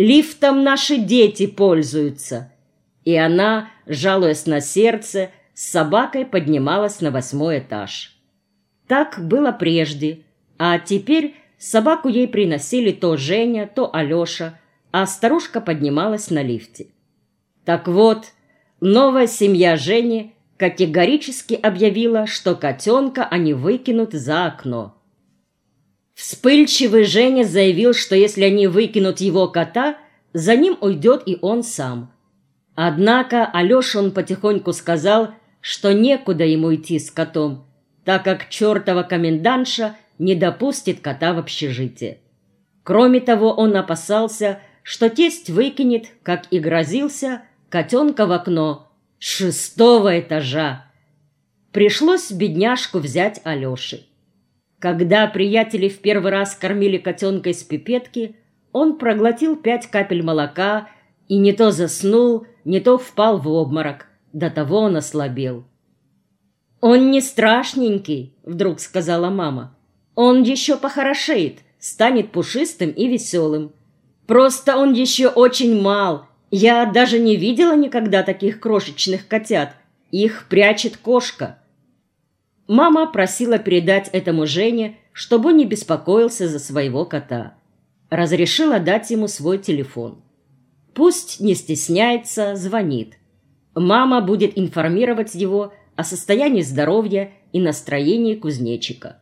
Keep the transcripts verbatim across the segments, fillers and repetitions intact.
Лифтом наши дети пользуются». И она, жалуясь на сердце, с собакой поднималась на восьмой этаж. Так было прежде, а теперь собаку ей приносили то Женя, то Алеша, а старушка поднималась на лифте. Так вот, новая семья Жени категорически объявила, что котенка они выкинут за окно. Вспыльчивый Женя заявил, что если они выкинут его кота, за ним уйдет и он сам. Однако Алёше он потихоньку сказал, что некуда ему идти с котом, так как чертова комендантша не допустит кота в общежитие. Кроме того, он опасался, что тесть выкинет, как и грозился, котенка в окно с шестого этажа. Пришлось бедняжку взять Алёше. Когда приятели в первый раз кормили котенка из пипетки, он проглотил пять капель молока и не то заснул, не то впал в обморок. До того он ослабел. «Он не страшненький», — вдруг сказала мама. «Он еще похорошеет, станет пушистым и веселым. Просто он еще очень мал. Я даже не видела никогда таких крошечных котят. Их прячет кошка». Мама просила передать этому Жене, чтобы он не беспокоился за своего кота. Разрешила дать ему свой телефон. Пусть не стесняется, звонит. Мама будет информировать его о состоянии здоровья и настроении кузнечика.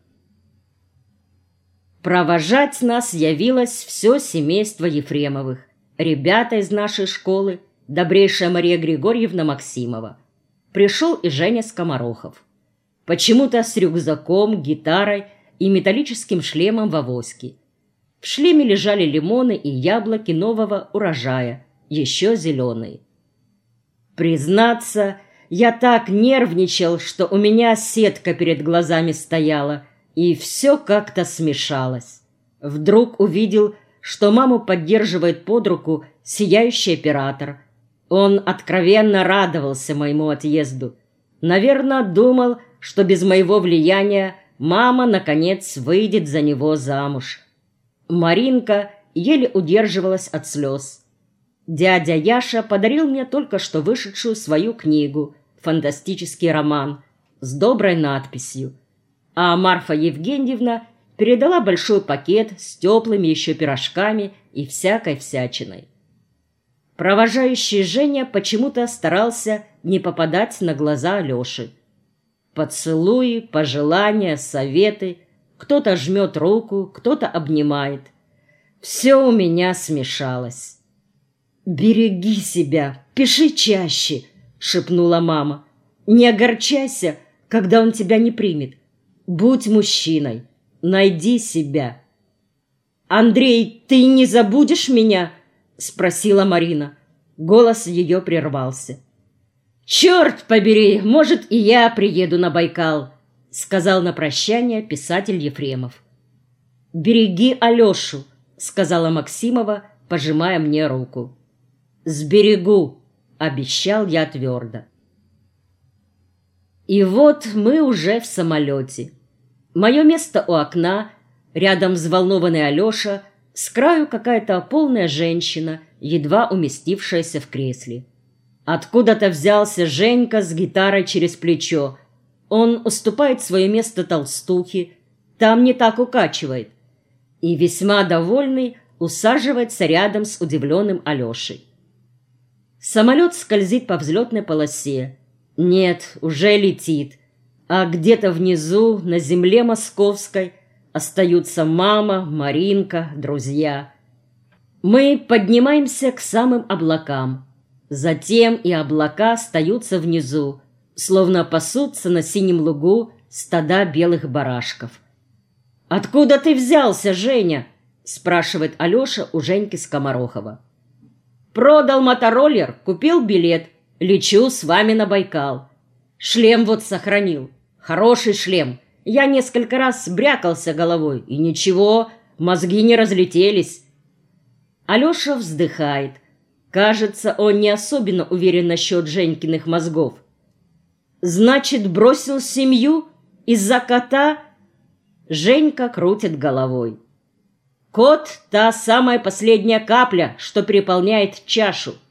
Провожать нас явилось все семейство Ефремовых, ребята из нашей школы, добрейшая Мария Григорьевна Максимова. Пришел и Женя Скоморохов. Почему-то с рюкзаком, гитарой и металлическим шлемом в авоське. В шлеме лежали лимоны и яблоки нового урожая, еще зеленые. Признаться, я так нервничал, что у меня сетка перед глазами стояла, и все как-то смешалось. Вдруг увидел, что маму поддерживает под руку сияющий оператор. Он откровенно радовался моему отъезду. Наверное, думал, что без моего влияния мама, наконец, выйдет за него замуж. Маринка еле удерживалась от слез. Дядя Яша подарил мне только что вышедшую свою книгу «Фантастический роман» с доброй надписью, а Марфа Евгеньевна передала большой пакет с теплыми еще пирожками и всякой всячиной. Провожающий Женя почему-то старался не попадать на глаза Алёши. Поцелуи, пожелания, советы. Кто-то жмет руку, кто-то обнимает. Все у меня смешалось. «Береги себя, пиши чаще», — шепнула мама. «Не огорчайся, когда он тебя не примет. Будь мужчиной, найди себя». «Андрей, ты не забудешь меня?» — спросила Марина. Голос ее прервался. «Черт побери, может, и я приеду на Байкал», — сказал на прощание писатель Ефремов. «Береги Алешу», — сказала Максимова, пожимая мне руку. «Сберегу», — обещал я твердо. И вот мы уже в самолете. Мое место у окна, рядом взволнованный Алеша, с краю какая-то полная женщина, едва уместившаяся в кресле. Откуда-то взялся Женька с гитарой через плечо. Он уступает свое место толстухе, там не так укачивает. И весьма довольный усаживается рядом с удивленным Алешей. Самолет скользит по взлетной полосе. Нет, уже летит. А где-то внизу, на земле московской, остаются мама, Маринка, друзья. Мы поднимаемся к самым облакам. Затем и облака остаются внизу, словно пасутся на синем лугу стада белых барашков. «Откуда ты взялся, Женя?» — спрашивает Алеша у Женьки Скоморохова. «Продал мотороллер, купил билет, лечу с вами на Байкал. Шлем вот сохранил, хороший шлем. Я несколько раз брякался головой, и ничего, мозги не разлетелись». Алеша вздыхает. Кажется, он не особенно уверен насчет Женькиных мозгов. «Значит, бросил семью из-за кота?» Женька крутит головой. Кот — та самая последняя капля, что переполняет чашу.